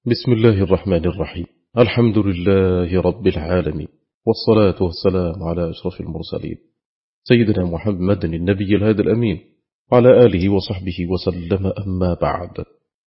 بسم الله الرحمن الرحيم. الحمد لله رب العالمين، والصلاة والسلام على أشرف المرسلين سيدنا محمد النبي الهادي الأمين وعلى آله وصحبه وسلم. أما بعد،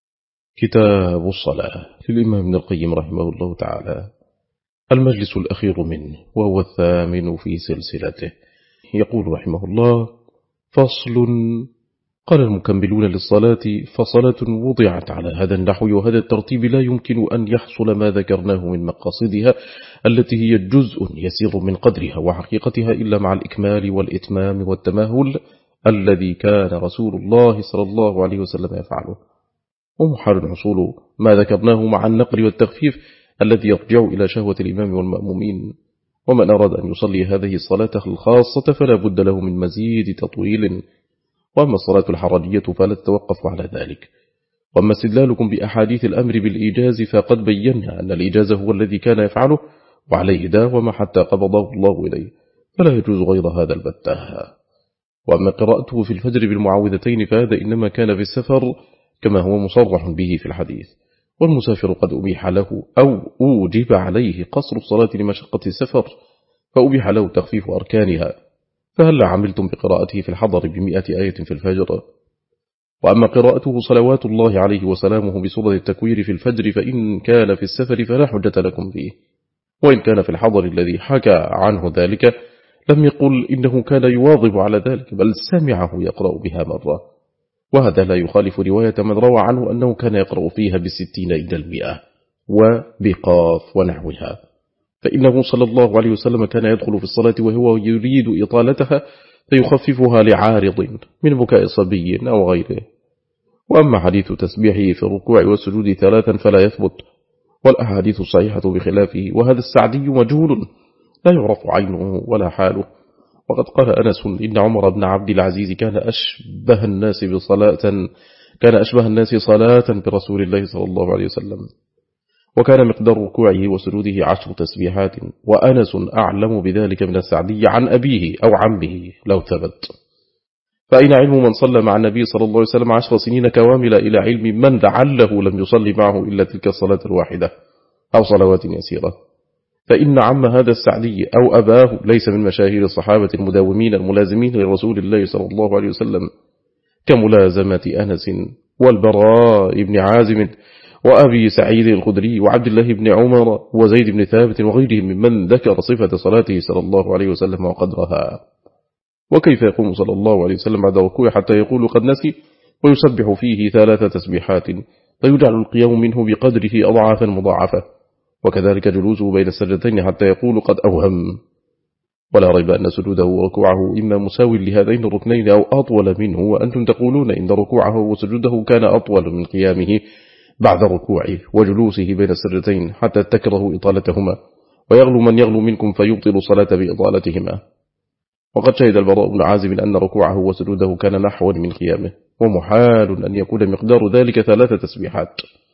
كتاب الصلاة للإمام ابن القيم رحمه الله تعالى، المجلس الأخير منه وهو الثامن في سلسلته. يقول رحمه الله: فصل. قال المكملون للصلاة: فصلاة وضعت على هذا النحو وهذا الترتيب لا يمكن أن يحصل ما ذكرناه من مقاصدها التي هي جزء يسير من قدرها وحقيقتها إلا مع الإكمال والإتمام والتماهل الذي كان رسول الله صلى الله عليه وسلم يفعله، ومحال حصول ما ذكرناه مع النقل والتخفيف الذي يرجع إلى شهوة الإمام والمأمومين. ومن أراد أن يصلي هذه الصلاة الخاصة فلا بد له من مزيد تطويل، وأما الصلاة الحرجية فلا تتوقف على ذلك. وأما استدلالكم بأحاديث الأمر بالإيجاز فقد بينا أن الإيجاز هو الذي كان يفعله وعليه داوم حتى قبضه الله إليه، فلا يجوز غير هذا البتة. وأما قراءته في الفجر بالمعوذتين فهذا إنما كان في السفر كما هو مصرح به في الحديث، والمسافر قد أبيح له أو أوجب عليه قصر الصلاة لمشقة السفر فأبيح له تخفيف أركانها، فهل عملتم بقراءته في الحضر ب100 آية في الفجر؟ وأما قراءته صلوات الله عليه وسلامه بسورة التكوير في الفجر فإن كان في السفر فلا حجة لكم فيه، وإن كان في الحضر الذي حكى عنه ذلك لم يقل إنه كان يواظب على ذلك، بل سمعه يقرأ بها مرة، وهذا لا يخالف رواية من روى عنه أنه كان يقرأ فيها ب60 إلى 100 وبقاف ونحوها، فإنه صلى الله عليه وسلم كان يدخل في الصلاة وهو يريد إطالتها فيخففها لعارض من بكاء صبي أو غيره. وأما حديث تسبيحه في الركوع والسجود 3 فلا يثبت، والأحاديث الصحيحة بخلافه، وهذا السعدي مجهول لا يعرف عينه ولا حاله. وقد قال أنس إن عمر بن عبد العزيز كان أشبه الناس صلاة برسول الله صلى الله عليه وسلم، وكان مقدار ركوعه وسجوده 10 تسبيحات، وأنس أعلم بذلك من السعدي عن أبيه أو عمه لو ثبت. فأين علم من صلى مع النبي صلى الله عليه وسلم 10 سنين كوامل إلى علم من لعله لم يصلي معه إلا تلك الصلاة الواحدة أو صلوات يسيرة؟ فإن عم هذا السعدي أو أباه ليس من مشاهير الصحابة المداومين الملازمين لرسول الله صلى الله عليه وسلم، كملازمة أنس والبراء بن عازم وأبي سعيد الخدري وعبد الله بن عمر وزيد بن ثابت وغيرهم ممن ذكر صفة صلاته صلى الله عليه وسلم وقدرها. وكيف يقوم صلى الله عليه وسلم بعد ركوع حتى يقول قد نسي ويسبح فيه 3 تسبيحات فيجعل القيام منه بقدره أضعافا مضاعفة، وكذلك جلوسه بين السجدتين حتى يقول قد أوهم. ولا ريب أن سجوده وركوعه إما مساو لهذين الركنين أو أطول منه، وأنتم تقولون إن ركوعه وسجوده كان أطول من قيامه بعد ركوعه وجلوسه بين السجدتين حتى تكره إطالتهما، ويغلو من يغلو منكم فيبطل الصلاة بإطالتهما. وقد شهد البراء بن عازب أن ركوعه وسجوده كان نحو من قيامه، ومحال أن يكون مقدار ذلك 3 تسبيحات،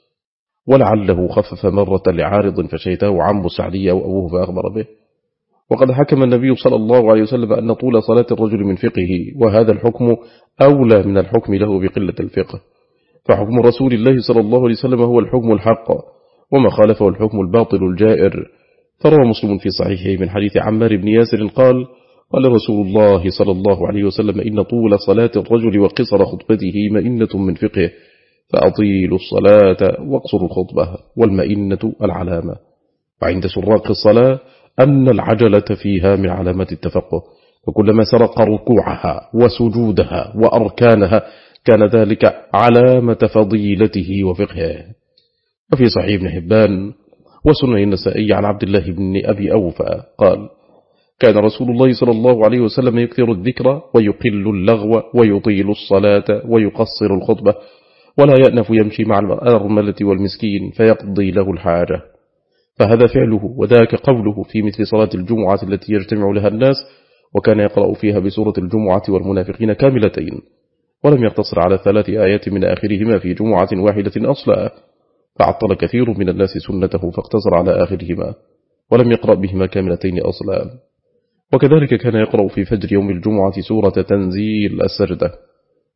ولعله خفف مرة لعارض فشيته عم سعدي أو أبوه فأخبر به. وقد حكم النبي صلى الله عليه وسلم أن طول صلاة الرجل من فقهه، وهذا الحكم أولى من الحكم له بقلة الفقه، فحكم رسول الله صلى الله عليه وسلم هو الحكم الحق، وما خالفه الحكم الباطل الجائر. فروى مسلم في صحيحه من حديث عمار بن ياسر قال: قال رسول الله صلى الله عليه وسلم: إن طول صلاة الرجل وقصر خطبته مئنة من فقهه، فأطيلوا الصلاة واقصروا الخطبة، والمئنة العلامة. وعند سراق الصلاة أن العجلة فيها من علامات التفقه، وكلما سرق ركوعها وسجودها وأركانها كان ذلك علامة فضيلته وفقهه. وفي صحيح ابن حبان وسنن النسائي عن عبد الله بن أبي أوفى قال: كان رسول الله صلى الله عليه وسلم يكثر الذكر ويقل اللغو ويطيل الصلاة ويقصر الخطبة، ولا يأنف يمشي مع الأرملة والمسكين فيقضي له الحاجة. فهذا فعله وذاك قوله في مثل صلاة الجمعة التي يجتمع لها الناس، وكان يقرأ فيها بسورة الجمعة والمنافقين كاملتين، ولم يقتصر على 3 آيات من آخرهما في جمعة واحدة أصلا، فعطل كثير من الناس سنته فاقتصر على آخرهما ولم يقرأ بهما كاملتين أصلا. وكذلك كان يقرأ في فجر يوم الجمعة سورة تنزيل السجدة،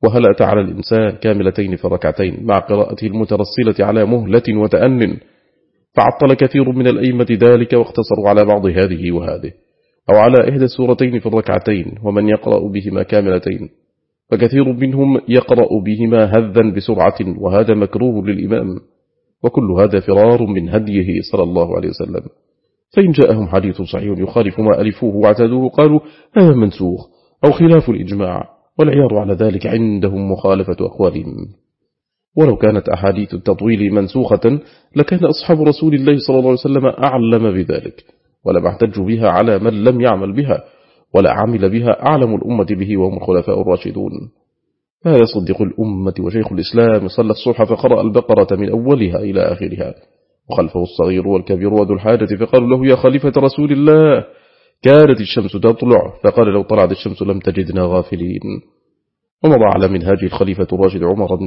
وهل أتى على الإنسان كاملتين في الركعتين مع قراءته المترسلة على مهلة وتأن، فعطل كثير من الأئمة ذلك واقتصروا على بعض هذه وهذه، أو على إحدى السورتين في الركعتين ومن يقرأ بهما كاملتين، فكثير منهم يقرأ بهما هذا بسرعة، وهذا مكروه للإمام، وكل هذا فرار من هديه صلى الله عليه وسلم. فإن جاءهم حديث صحيح يخالف ما ألفوه واعتدوه قالوا هذا منسوخ أو خلاف الإجماع، والعيار على ذلك عندهم مخالفة أقوالهم. ولو كانت أحاديث التطويل منسوخة لكان أصحاب رسول الله صلى الله عليه وسلم أعلم بذلك، ولم احتجوا بها على من لم يعمل بها، ولا عمل بها أعلم الأمة به وهم الخلفاء الراشدون. هذا صديق الأمة وشيخ الإسلام صلى الصبح فقرأ البقرة من أولها إلى آخرها، وخلفه الصغير والكبير وذو الحاجة، فقالوا له يا خليفة رسول الله كانت الشمس تطلع، فقال لو طلعت الشمس لم تجدنا غافلين. ومضى على منهاج الخليفة الراشد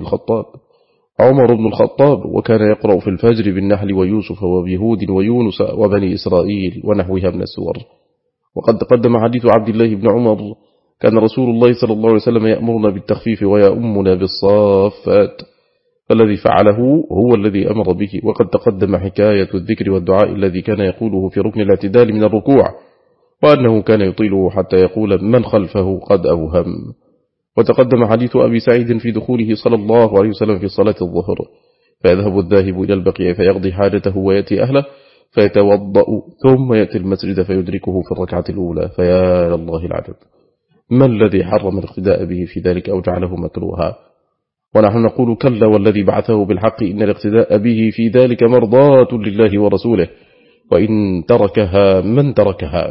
عمر بن الخطاب، وكان يقرأ في الفجر بالنحل ويوسف وبيهود ويونس وبني إسرائيل ونحوها من السور. وقد تقدم حديث عبد الله بن عمر كان رسول الله صلى الله عليه وسلم يأمرنا بالتخفيف ويأمنا بالصافات، فالذي فعله هو الذي أمر به. وقد تقدم حكاية الذكر والدعاء الذي كان يقوله في ركن الاعتدال من الركوع، وأنه كان يطيله حتى يقول من خلفه قد أوهم. وتقدم حديث أبي سعيد في دخوله صلى الله عليه وسلم في صلاة الظهر، فيذهب الذاهب إلى البقيع فيقضي حاجته ويأتي أهله فيتوضأ ثم يأتي المسجد فيدركه في الركعة الأولى، فيا الله العجب، ما الذي حرم الاقتداء به في ذلك أو جعله مكروها؟ ونحن نقول كلا والذي بعثه بالحق إن الاقتداء به في ذلك مرضاة لله ورسوله، وإن تركها من تركها.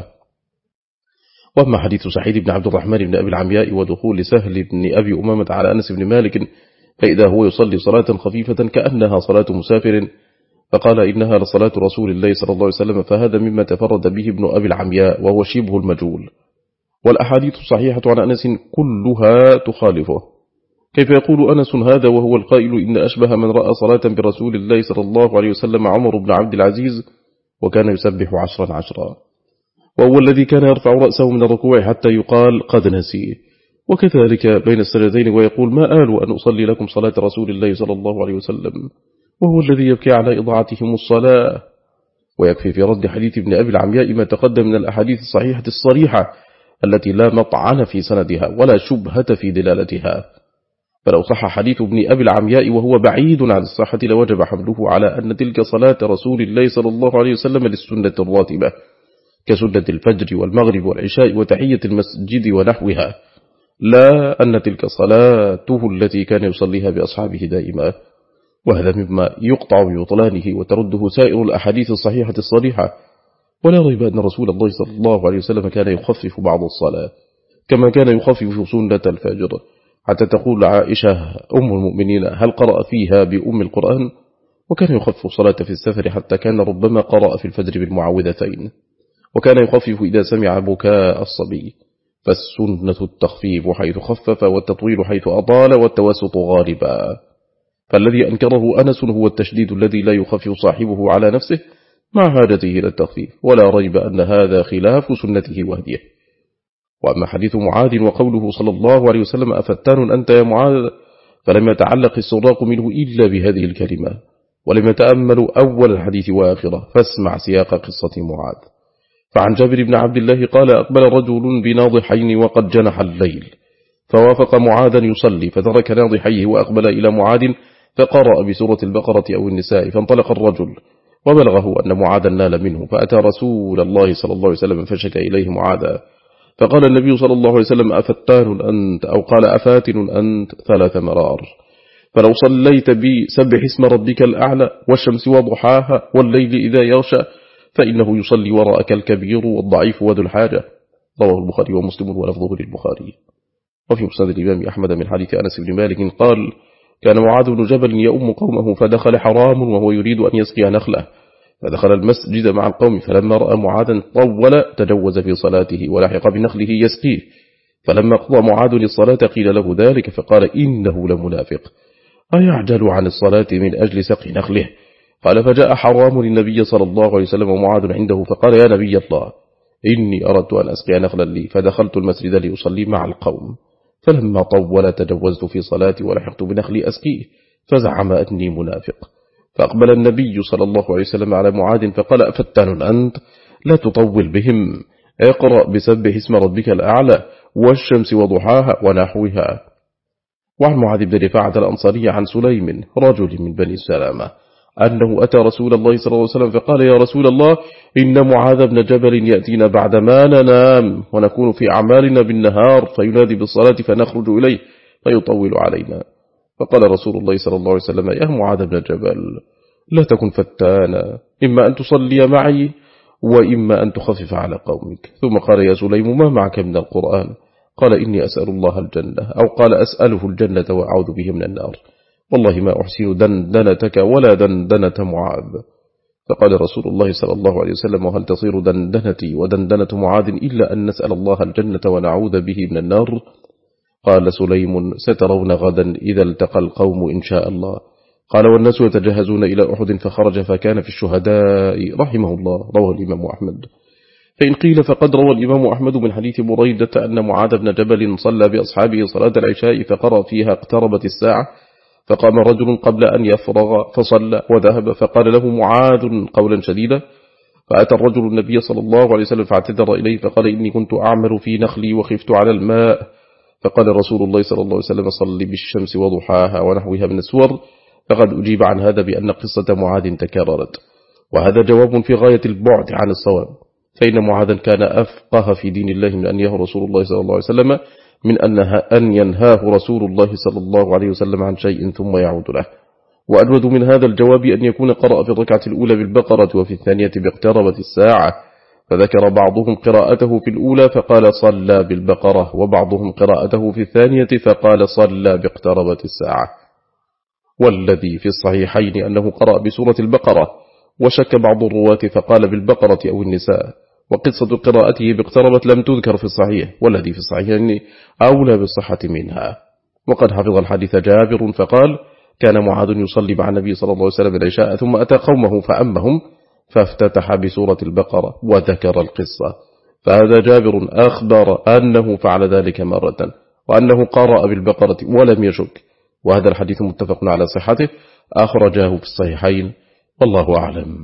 وأما حديث سعيد بن عبد الرحمن بن أبي العمياء ودخول سهل بن أبي أمامة على أنس بن مالك فإذا هو يصلي صلاة خفيفة كأنها صلاة مسافر، فقال إنها لصلاة رسول الله صلى الله عليه وسلم، فهذا مما تفرد به ابن أبي العمياء وهو شبه المجهول. والأحاديث الصحيحة عن أنس كلها تخالفه. كيف يقول أنس هذا وهو القائل إن أشبه من رأى صلاة برسول الله صلى الله عليه وسلم عمر بن عبد العزيز وكان يسبح 10 وهو الذي كان يرفع رأسه من الركوع حتى يقال قد نسيه، وكذلك بين السجدتين ويقول ما آل أن أصلي لكم صلاة رسول الله صلى الله عليه وسلم، وهو الذي يبكي على إضاعتهم الصلاة. ويكفي في رد حديث ابن أبي العمياء ما تقدم من الأحاديث الصحيحة الصريحة التي لا مطعن في سندها ولا شبهة في دلالتها. فلو صح حديث ابن أبي العمياء وهو بعيد عن الصحة لوجب حمله على أن تلك صلاة رسول الله صلى الله عليه وسلم للسنة الراتبة كسنة الفجر والمغرب والعشاء وتحية المسجد ونحوها، لا أن تلك صلاته التي كان يصليها بأصحابه دائما. وهذا مما يقطع ببطلانه وترده سائر الأحاديث الصحيحة الصريحة. ولا ريب أن رسول الله صلى الله عليه وسلم كان يخفف بعض الصلاة كما كان يخفف سنة الفجر، حتى تقول عائشة أم المؤمنين هل قرأ فيها بأم القرآن؟ وكان يخفف صلاة في السفر حتى كان ربما قرأ في الفجر بالمعوذتين، وكان يخفف إذا سمع بكاء الصبي. فالسنة التخفيف حيث خفف، والتطويل حيث أطال، والتوسط غالبا. فالذي أنكره أنس هو التشديد الذي لا يخفف صاحبه على نفسه مع حاجته إلى التخفيف، ولا ريب أن هذا خلاف سنته وهديه. وأما حديث معاذ وقوله صلى الله عليه وسلم أفتان أنت يا معاذ، فلم يتعلق السراق منه إلا بهذه الكلمة، ولم يتأملوا أول الحديث وآخره، فاسمع سياق قصة معاذ. فعن جابر بن عبد الله قال أقبل رجل بناضحين وقد جنح الليل، فوافق معاذا يصلي فترك ناضحيه وأقبل إلى معاذ فقرأ بسورة البقرة أو النساء، فانطلق الرجل وبلغه أن معاذا نال منه، فأتى رسول الله صلى الله عليه وسلم فشك إليه معاذا، فقال النبي صلى الله عليه وسلم أفتان أنت، أو قال أفاتن أنت 3 مرار. فلو صليت بي سبح اسم ربك الأعلى والشمس وضحاها والليل إذا يغشى فإنه يصلي وراءك الكبير والضعيف وذو الحاجة. رواه البخاري ومسلم ولفظه للبخاري. وفي مسند الإمام أحمد من حديث أنس بن مالك قال كان معاذ بن جبل يؤم قومه فدخل حرام وهو يريد أن يسقي نخله، فدخل المسجد مع القوم، فلما رأى معاذا طول تجوز في صلاته ولحق بنخله يسقيه، فلما قضى معاذ للصلاة قيل له ذلك فقال إنه لمنافق أيعجل عن الصلاة من أجل سقي نخله؟ قال فجاء حرام للنبي صلى الله عليه وسلم ومعاذ عنده فقال يا نبي الله إني أردت أن أسقي نخلا لي، فدخلت المسجد ليصلي مع القوم، فلما طول تجوزت في صلاتي ولحقت بنخلي أسقيه، فزعم أني منافق. فأقبل النبي صلى الله عليه وسلم على معاذ فقال: أفتان أنت؟ لا تطول بهم، اقرأ بسبح اسم ربك الأعلى والشمس وضحاها ونحوها. وعن معاذ بن رفاعة الأنصاري عن سليم رجل من بني سلامة أنه أتى رسول الله صلى الله عليه وسلم فقال: يا رسول الله، إن معاذ بن جبل يأتينا بعدما ننام ونكون في أعمالنا بالنهار، فينادي بالصلاة فنخرج إليه فيطول علينا. فقال رسول الله صلى الله عليه وسلم: يا معاذ بن جبل، لا تكن فتانا، إما أن تصلي معي وإما أن تخفف على قومك. ثم قال: يا سليم، ما معك من القرآن؟ قال: إني أسأل الله الجنة، أو قال: أسأله الجنة وأعوذ به من النار، والله ما أحسن دندنتك ولا دندنة معاذ. فقال رسول الله صلى الله عليه وسلم: وهل تصير دندنتي ودندنة معاذ إلا أن نسأل الله الجنة ونعوذ به من النار؟ قال سليم: سترون غدا إذا التقى القوم إن شاء الله. قال: والناس يتجهزون إلى أحد فخرج فكان في الشهداء رحمه الله. رواه الإمام أحمد. فإن قيل فقد روى الإمام أحمد من حديث بريدة أن معاذ بن جبل صلى بأصحابه صلاة العشاء فقرأ فيها: اقتربت الساعة، فقام رجل قبل أن يفرغ فصلى وذهب، فقال له معاذ قولا شديدا، فأتى الرجل النبي صلى الله عليه وسلم فاعتذر إليه فقال: إني كنت أعمل في نخلي وخفت على الماء. فقال رسول الله صلى الله عليه وسلم: صل بالشمس وضحاها ونحوها من السور. فقد أجيب عن هذا بأن قصة معاذ تكررت، وهذا جواب في غاية البعد عن الصواب، فإن معاذا كان أفقه في دين الله من أن ينهى رسول الله صلى الله عليه وسلم من أن ينهاه رسول الله صلى الله عليه وسلم عن شيء ثم يعود له. وأجود من هذا الجواب أن يكون قرأ في الركعة الأولى بالبقرة وفي الثانية باقتربت الساعة، فذكر بعضهم قراءته في الأولى فقال: صلى بالبقرة، وبعضهم قراءته في الثانية فقال: صلى باقتربت الساعة. والذي في الصحيحين أنه قرأ بسورة البقرة، وشك بعض الرواة فقال بالبقرة أو النساء، وقصة قراءته باقتربت لم تذكر في الصحيح، والذي في الصحيحين أولى بالصحة منها. وقد حفظ الحديث جابر فقال: كان معاذ يصلي مع النبي صلى الله عليه وسلم العشاء ثم أتى قومه فأمهم فافتتح بسورة البقرة وذكر القصة، فهذا جابر أخبر أنه فعل ذلك مرة وأنه قرأ بالبقرة ولم يشك، وهذا الحديث متفق على صحته أخرجاه في الصحيحين، والله أعلم.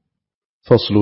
فصل.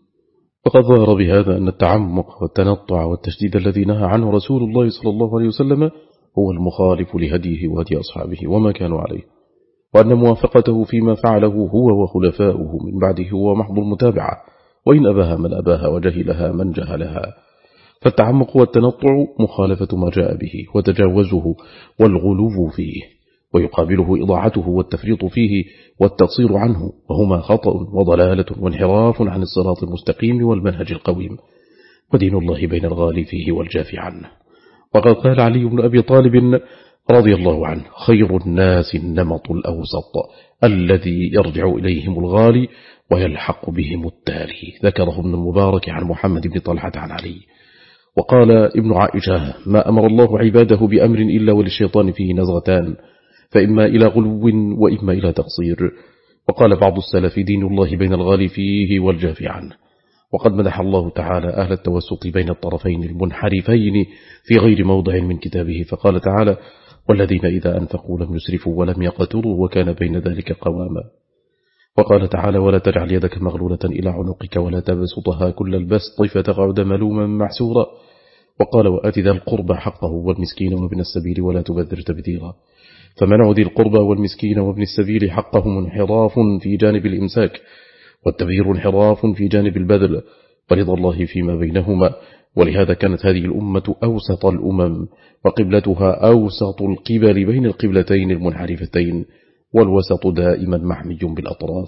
وقد ظهر بهذا أن التعمق والتنطع والتشديد الذي نهى عنه رسول الله صلى الله عليه وسلم هو المخالف لهديه وهدي أصحابه وما كانوا عليه، وأن موافقته فيما فعله هو وخلفاؤه من بعده هو محض المتابعة، وإن أباها من أباها وجهلها من جهلها. فالتعمق والتنطع مخالفة ما جاء به وتجاوزه والغلو فيه، ويقابله إضاعته والتفريط فيه والتقصير عنه، وهما خطأ وضلالة وانحراف عن الصراط المستقيم والمنهج القويم، ودين الله بين الغالي فيه والجافي عنه. وقد قال علي بن أبي طالب رضي الله عنه: خير الناس النمط الأوسط الذي يرجع إليهم الغالي ويلحق بهم التالي. ذكره ابن المبارك عن محمد بن طلحة عن علي. وقال ابن عائشة: ما أمر الله عباده بأمر إلا وللشيطان فيه نزغتان، فإما إلى غلو وإما إلى تقصير. وقال بعض السلف: دين الله بين الغالي فيه والجافي عنه. وقد مدح الله تعالى أهل التوسط بين الطرفين المنحرفين في غير موضع من كتابه، فقال تعالى: والذين إذا أنفقوا لم يسرفوا ولم يقتروا وكان بين ذلك قواما. وقال تعالى: ولا تجعل يدك مغلولة إلى عنقك ولا تبسطها كل البسط فتقعد ملوما محسورا. وقال: وآت ذا القربى حقه والمسكين وابن السبيل ولا تبذر تبذيرا. فمنع ذي القربى والمسكين وابن السبيل حقهم انحراف في جانب الإمساك، والتبذير انحراف في جانب البذل، ورضا الله فيما بينهما. ولهذا كانت هذه الأمة أوسط الأمم، وقبلتها أوسط القبل بين القبلتين المنحرفتين، والوسط دائما محمي بالأطراف،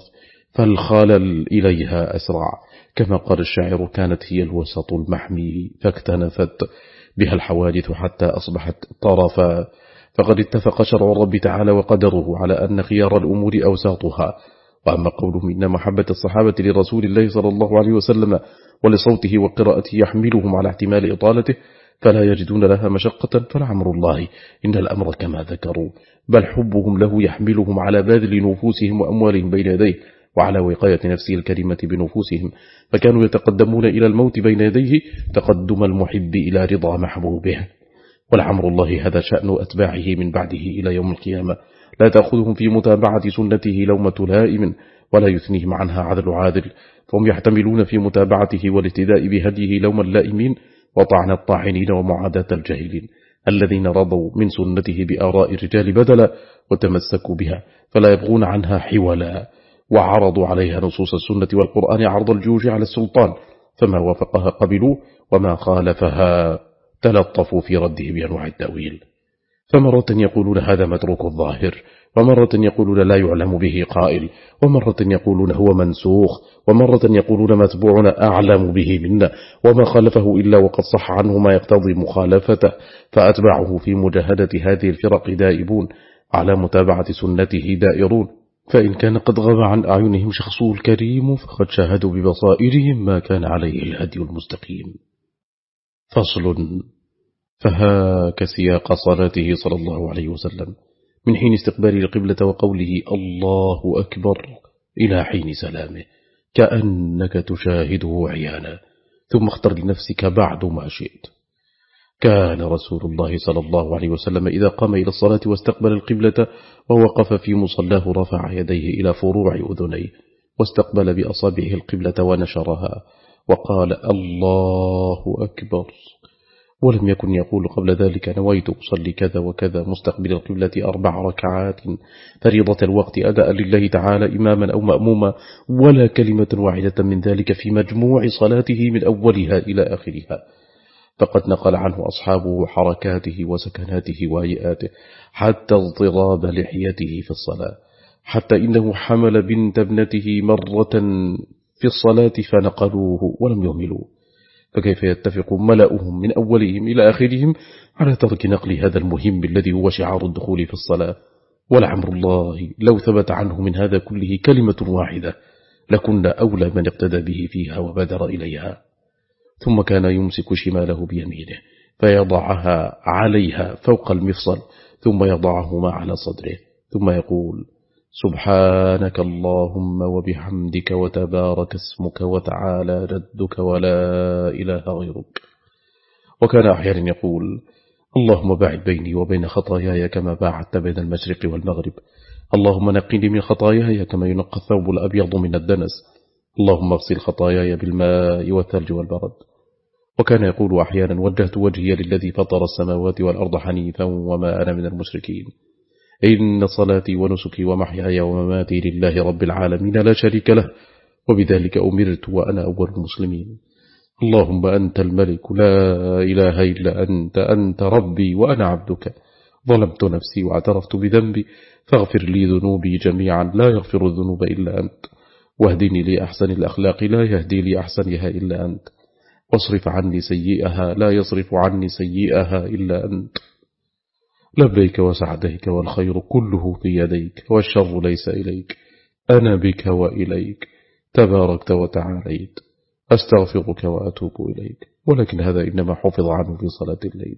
فالخلل إليها أسرع، كما قال الشاعر: كانت هي الوسط المحمي فاكتنفت بها الحوادث حتى أصبحت طرفا. فقد اتفق شرع الرب تعالى وقدره على أن خيار الأمور أوساطها. وأما قوله: إن محبة الصحابة لرسول الله صلى الله عليه وسلم ولصوته وقراءته يحملهم على احتمال إطالته فلا يجدون لها مشقة، فلعمر الله إن الأمر كما ذكروا، بل حبهم له يحملهم على باذل نفوسهم وأموالهم بين يديه، وعلى وقاية نفسه الكريمة بنفوسهم، فكانوا يتقدمون إلى الموت بين يديه تقدم المحب إلى رضا محبوبه. ولعمر الله هذا شأن أتباعه من بعده إلى يوم القيامة، لا تأخذهم في متابعة سنته لومة لائم، ولا يثنيهم عنها عدل عادل، فهم يحتملون في متابعته والاهتداء بهديه لوم اللائمين وطعن الطاعنين ومعاداة الجاهلين الذين رضوا من سنته بآراء الرجال بدلا وتمسكوا بها، فلا يبغون عنها حولا، وعرضوا عليها نصوص السنة والقرآن عرض الجيوش على السلطان، فما وافقها قبلوه وما خالفها تلطفوا في رده بأنواع التأويل. فمرة يقولون هذا متروك الظاهر، ومرة يقولون لا يعلم به قائل، ومرة يقولون هو منسوخ، ومرة يقولون متبوعنا أعلم به منا، وما خالفه إلا وقد صح عنه ما يقتضي مخالفته، فأتبعه في مجاهدة هذه الفرق دائبون، على متابعة سنته دائرون، فإن كان قد غاب عن أعينهم شخصه الكريم فقد شاهدوا ببصائرهم ما كان عليه الهدي المستقيم. فصل. فهاك سياق صلاته صلى الله عليه وسلم من حين استقبال القبلة وقوله الله أكبر إلى حين سلامه، كأنك تشاهده عيانا، ثم اختر لنفسك بعد ما شئت. كان رسول الله صلى الله عليه وسلم إذا قام إلى الصلاة واستقبل القبلة ووقف في مصلاه رفع يديه إلى فروع أذنيه، واستقبل بأصابعه القبلة ونشرها، وقال الله أكبر، ولم يكن يقول قبل ذلك نويت أصلي كذا وكذا مستقبل القبلة 4 ركعات فريضة الوقت أداء لله تعالى إماما أو مأموما، ولا كلمة واحدة من ذلك في مجموع صلاته من أولها إلى آخرها. فقد نقل عنه أصحابه حركاته وسكناته وهيئاته حتى اضطراب لحيته في الصلاة، حتى إنه حمل بنت ابنته مرة في الصلاة فنقلوه ولم يهملوه، فكيف يتفق ملأهم من أولهم إلى آخرهم على ترك نقل هذا المهم الذي هو شعار الدخول في الصلاة؟ ولعمر الله لو ثبت عنه من هذا كله كلمة واحدة لكنا أولى من اقتدى به فيها وبادر إليها. ثم كان يمسك شماله بيمينه فيضعها عليها فوق المفصل، ثم يضعهما على صدره، ثم يقول سبحانك اللهم وبحمدك وتبارك اسمك وتعالى جدك ولا إله غيرك. وكان أحيانا يقول اللهم باعد بيني وبين خطاياي كما باعدت بين المشرق والمغرب، اللهم نقني من خطاياي كما ينقى الثوب الأبيض من الدنس، اللهم اغسل خطاياي بالماء والثلج والبرد. وكان يقول أحيانا وجهت وجهي للذي فطر السماوات والأرض حنيفا وما أنا من المشركين، إن صلاتي ونسكي ومحياي ومماتي لله رب العالمين لا شريك له، وبذلك أمرت وأنا أول المسلمين. اللهم أنت الملك لا إله إلا أنت، أنت ربي وأنا عبدك، ظلمت نفسي واعترفت بذنبي، فاغفر لي ذنوبي جميعا لا يغفر الذنوب إلا أنت، واهدني لأحسن الأخلاق لا يهدي لي أحسنها إلا أنت، واصرف عني سيئها لا يصرف عني سيئها إلا أنت. لبيك وسعديك والخير كله في يديك، والشر ليس إليك، أنا بك وإليك، تباركت وتعاليت، أستغفرك وأتوب إليك. ولكن هذا إنما حفظ عنه في صلاة الليل.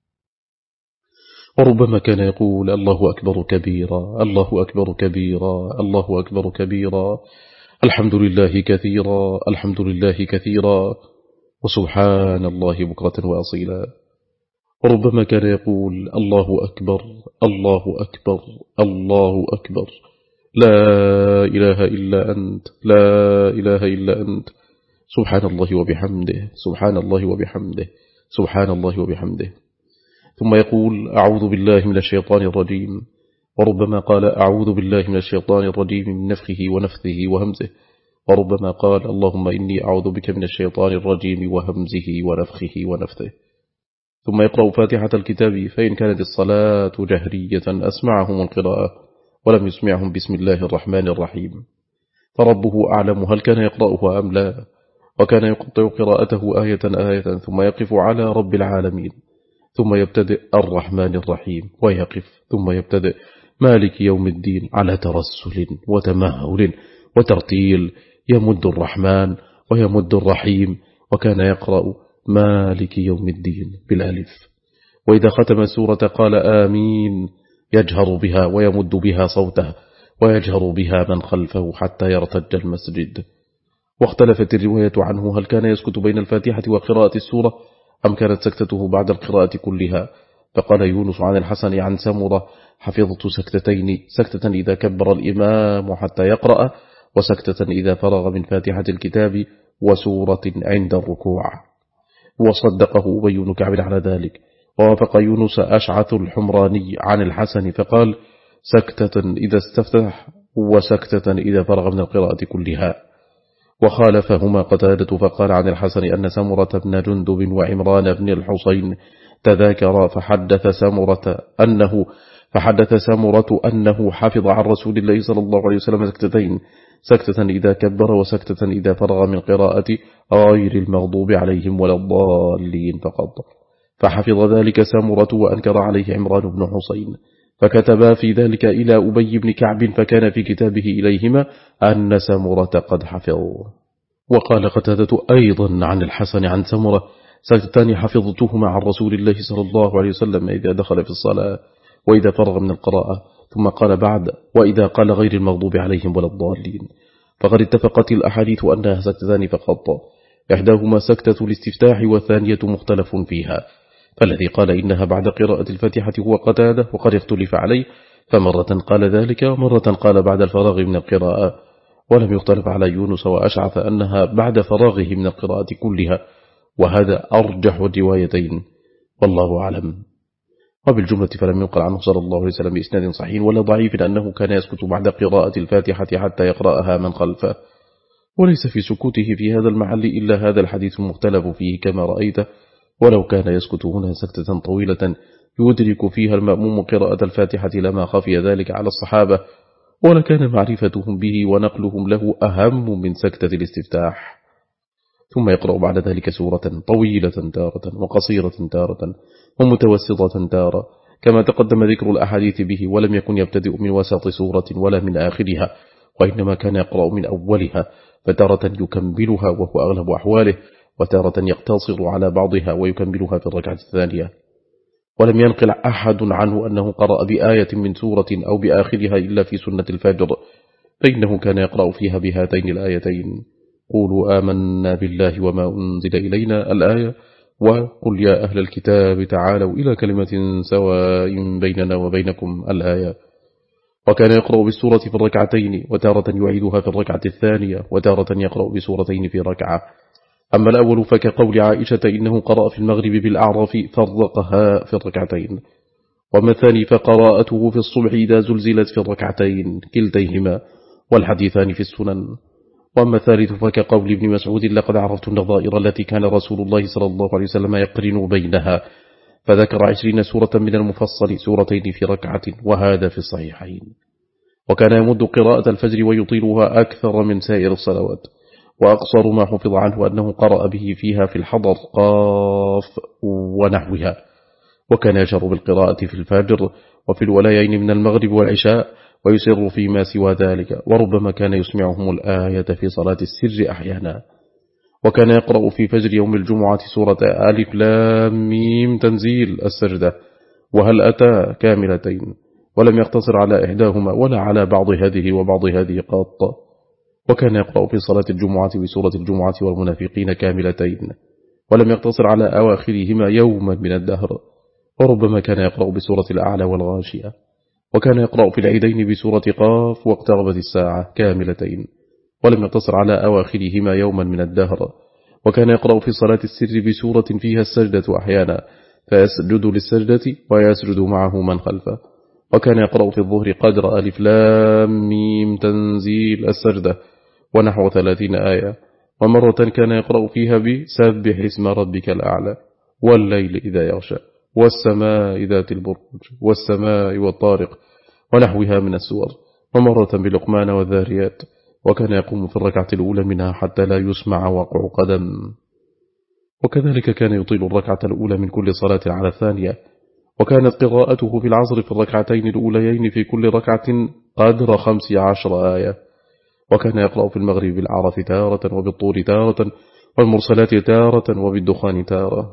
وربما كان يقول الله أكبر كبيرا، الله أكبر كبيرا، الله أكبر كبيرا، الحمد لله كثيرا، الحمد لله كثيرا، وسبحان الله بكرة وأصيلا. وربما كان يقول الله أكبر، الله أكبر، الله أكبر، لا إله إلا أنت، لا إله إلا أنت، سبحان الله وبحمده، سبحان الله وبحمده، سبحان الله وبحمده. ثم يقول أعوذ بالله من الشيطان الرجيم، وربما قال أعوذ بالله من الشيطان الرجيم من نفخه ونفثه وهمزه، وربما قال اللهم إني أعوذ بك من الشيطان الرجيم وهمزه ونفخه ونفثه. ثم يقرأ فاتحة الكتاب، فإن كانت الصلاة جهرية أسمعهم القراءة ولم يسمعهم بسم الله الرحمن الرحيم، فربه أعلم هل كان يقرأها أم لا. وكان يقطع قراءته آية آية ثم يقف على رب العالمين، ثم يبتدئ الرحمن الرحيم ويقف، ثم يبتدئ مالك يوم الدين على ترسل وتمهل وترتيل، يمد الرحمن ويمد الرحيم. وكان يقرأ مالك يوم الدين بالألف. وإذا ختم السورة قال آمين، يجهر بها ويمد بها صوته، ويجهر بها من خلفه حتى يرتج المسجد. واختلفت الرواية عنه هل كان يسكت بين الفاتحة وقراءة السورة أم كانت سكتته بعد القراءة كلها، فقال يونس عن الحسن عن سمرة: حفظت سكتتين، سكتة إذا كبر الإمام حتى يقرأ، وسكتة إذا فرغ من فاتحة الكتاب، وسورة عند الركوع. وصدقه أبي بن كعب على ذلك. ووافق يونس أشعث الحمراني عن الحسن فقال: سكتة إذا استفتح، وسكتة إذا فرغ من القراءة كلها. وخالفهما قتادة فقال عن الحسن أن سمرة بن جندب وعمران بن الحصين تذاكر فحدث سمرة أنه حفظ عن رسول الله صلى الله عليه وسلم سكتتين، سكتة إذا كبر، وسكتة إذا فرغ من قراءة غير المغضوب عليهم ولا الضالين فقط. فحفظ ذلك سمرة وأنكر عليه عمران بن حصين، فكتبا في ذلك إلى أبي بن كعب، فكان في كتابه إليهما أن سمرة قد حفظ. وقال قتادة أيضا عن الحسن عن سمرة: سكتان حفظتهما عن رسول الله صلى الله عليه وسلم إذا دخل في الصلاة وإذا فرغ من القراءة، ثم قال بعد: وإذا قال غير المغضوب عليهم ولا الضالين. فقد اتفقت الأحاديث أنها سكتان فقط، إحداهما سكتة الاستفتاح والثانية مختلف فيها، فالذي قال إنها بعد قراءة الفاتحة هو قتادة، وقد اختلف عليه، فمرة قال ذلك ومرة قال بعد الفراغ من القراءة، ولم يختلف على يونس وأشعث أنها بعد فراغه من القراءة كلها، وهذا أرجح الروايتين، والله أعلم. وبالجملة فلم ينقل عنه صلى الله عليه وسلم بإسناد صحيح ولا ضعيف أنه كان يسكت بعد قراءة الفاتحة حتى يقرأها من خلفه، وليس في سكوته في هذا المحل إلا هذا الحديث المختلف فيه كما رأيت. ولو كان يسكت هنا سكتة طويلة يدرك فيها المأموم قراءة الفاتحة لما خفي ذلك على الصحابة، ولكان معرفتهم به ونقلهم له أهم من سكتة الاستفتاح. ثم يقرأ بعد ذلك سورة طويلة تارة، وقصيرة تارة، ومتوسطة تارة، كما تقدم ذكر الأحاديث به، ولم يكن يبتدئ من وسط سورة ولا من آخرها، وإنما كان يقرأ من أولها، فتارة يكملها وهو أغلب أحواله، وتارة يقتصر على بعضها ويكملها في الركعة الثانية. ولم ينقل أحد عنه أنه قرأ بآية من سورة أو بآخرها إلا في سنة الفجر، فإنه كان يقرأ فيها بهاتين الآيتين: قولوا آمنا بالله وما أنزل إلينا الآية، وقل يا أهل الكتاب تعالوا إلى كلمة سواء بيننا وبينكم الآية. وكان يقرأ بالسورة في الركعتين، وتارة يعيدها في الركعة الثانية، وتارة يقرأ بسورتين في ركعة. أما الأول فكقول عائشة إنه قرأ في المغرب بالأعراف فرقها في الركعتين. وما الثاني فقراءته في الصبح إذا زلزلت في الركعتين كلتيهما، والحديثان في السنن. وأما الثالث فكقول ابن مسعود: لقد عرفت النظائر التي كان رسول الله صلى الله عليه وسلم يقرن بينها، فذكر 20 سورة من المفصل، سورتين في ركعة، وهذا في الصحيحين. وكان يمد قراءة الفجر ويطيلها أكثر من سائر الصلوات، وأقصر ما حفظ عنه أنه قرأ به فيها في الحضر قاف ونحوها. وكان يجهر بالقراءة في الفجر وفي الولايين من المغرب والعشاء، ويسر فيما سوى ذلك، وربما كان يسمعهم الآية في صلاة السر أحيانا. وكان يقرأ في فجر يوم الجمعة سورة ألف لام ميم تنزيل السجدة وهل أتى كاملتين، ولم يقتصر على إحداهما ولا على بعض هذه وبعض هذه قط. وكان يقرأ في صلاة الجمعة بسورة الجمعة والمنافقين كاملتين، ولم يقتصر على أواخرهما يوما من الدهر، وربما كان يقرأ بسورة الأعلى والغاشية. وكان يقرأ في العيدين بسورة قاف واقتربت الساعة كاملتين، ولم يقتصر على أواخرهما يوما من الدهر. وكان يقرأ في صلاة السر بسورة فيها السجدة أحيانا، فيسجد للسجدة ويسجد معه من خلفه. وكان يقرأ في الظهر قدر ألف لام ميم تنزيل السجدة ونحو 30 آية. ومرة كان يقرأ فيها بسبح اسم ربك الأعلى، والليل إذا يغشى، والسماء ذات البروج، والسماء والطارق، ونحوها من السور. ومرة بلقمان والذاريات. وكان يقوم في الركعة الأولى منها حتى لا يسمع وقع قدم. وكذلك كان يطيل الركعة الأولى من كل صلاة على الثانية. وكانت قراءته في العصر في الركعتين الأوليين في كل ركعة قدر 15 آية. وكان يقرأ في المغرب بالعرف تارة، وبالطور تارة، والمرسلات تارة، وبالدخان تارة.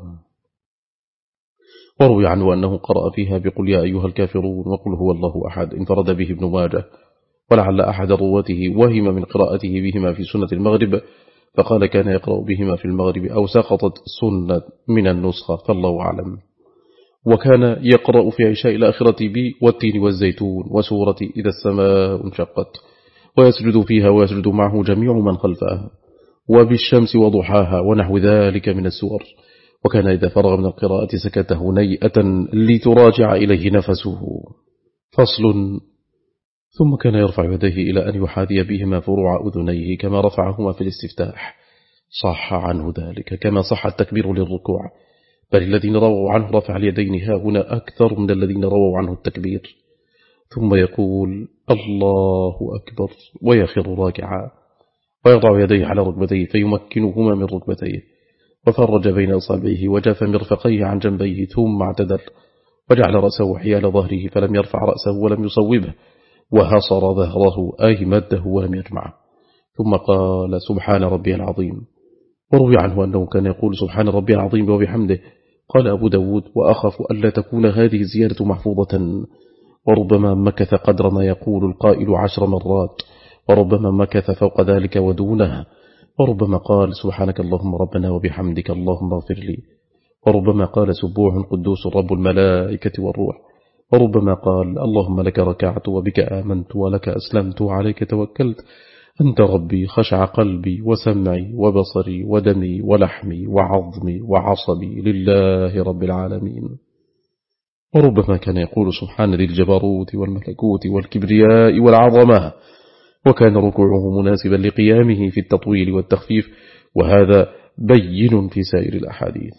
وروي عنه أنه قرأ فيها بقل يا أيها الكافرون وقل هو الله أحد، انفرد به ابن ماجه، ولعل أحد رواته وهم من قراءته بهما في سنة المغرب، فقال كان يقرأ بهما في المغرب أو سقطت سنة من النسخة، فالله أعلم. وكان يقرأ في عشاء الآخرة والتين والزيتون وسورة إذا السماء انشقت، ويسجد فيها ويسجد معه جميع من خلفها، وبالشمس وضحاها ونحو ذلك من السور. وكان إذا فرغ من القراءة سكت هنيئة لتراجع إليه نفسه. فصل. ثم كان يرفع يديه إلى أن يحاذي بهما فروع أذنيه كما رفعهما في الاستفتاح، صح عنه ذلك كما صح التكبير للركوع، بل الذين رووا عنه رفع اليدين هنا أكثر من الذين رووا عنه التكبير. ثم يقول الله أكبر ويخر راكعا، ويضع يديه على ركبتيه فيمكنهما من ركبتيه، وفرج بين أصابعه وجاف مرفقيه عن جنبيه، ثم اعتدل وجعل رأسه حيال ظهره فلم يرفع رأسه ولم يصوبه، وهصر ظهره أي مده ولم يجمعه، ثم قال سبحان ربي العظيم. وروي عنه أنه كان يقول سبحان ربي العظيم وبحمده. قال أبو داود وأخاف ألا تكون هذه الزيادة محفوظة، وربما مكث قدر ما يقول القائل 10 مرات، وربما مكث فوق ذلك ودونها، وربما قال سبحانك اللهم ربنا وبحمدك اللهم اغفر لي، وربما قال سبوح قدوس رب الملائكة والروح، وربما قال اللهم لك ركعت وبك آمنت ولك أسلمت وعليك توكلت، أنت ربي خشع قلبي وسمعي وبصري ودمي ولحمي وعظمي وعصبي لله رب العالمين. وربما كان يقول سبحان ذي الجبروت والملكوت والكبرياء والعظمة، وكان ركوعه مناسبا لقيامه في التطويل والتخفيف، وهذا بين في سائر الأحاديث.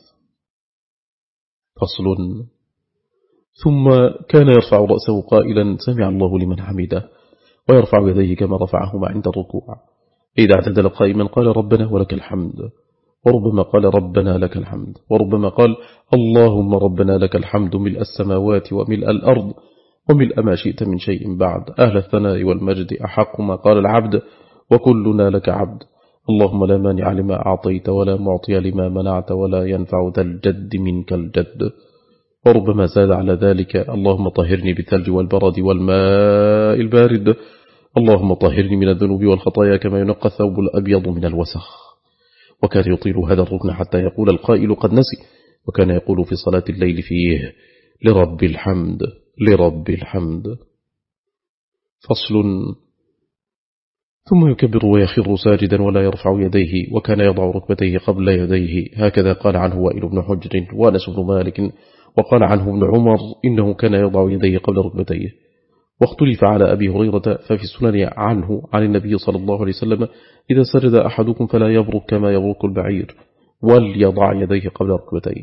فصل. ثم كان يرفع رأسه قائلا سمع الله لمن حمده، ويرفع يديه كما رفعهما عند الركوع. إذا اعتدل قائما قال ربنا ولك الحمد، وربما قال ربنا لك الحمد، وربما قال اللهم ربنا لك الحمد ملء السماوات وملء الأرض وملء ما شئت من شيء بعد، أهل الثناء والمجد أحق ما قال العبد وكلنا لك عبد، اللهم لا مانع لما أعطيت ولا معطي لما منعت ولا ينفع ذا الجد منك الجد. وربما زاد على ذلك اللهم طهرني بالثلج والبرد والماء البارد، اللهم طهرني من الذنوب والخطايا كما ينقى الثوب الأبيض من الوسخ. وكان يطيل هذا الركن حتى يقول القائل قد نسي، وكان يقول في صلاة الليل فيه لرب الحمد لرب الحمد. فصل. ثم يكبر ويخر ساجدا ولا يرفع يديه، وكان يضع ركبتيه قبل يديه، هكذا قال عنه وائل بن حجر وأنس بن مالك، وقال عنه ابن عمر إنه كان يضع يديه قبل ركبتيه. واختلف على أبي هريرة ففي السنن عنه عن النبي صلى الله عليه وسلم إذا سجد أحدكم فلا يبرك كما يبرك البعير، وليضع يديه قبل ركبتيه.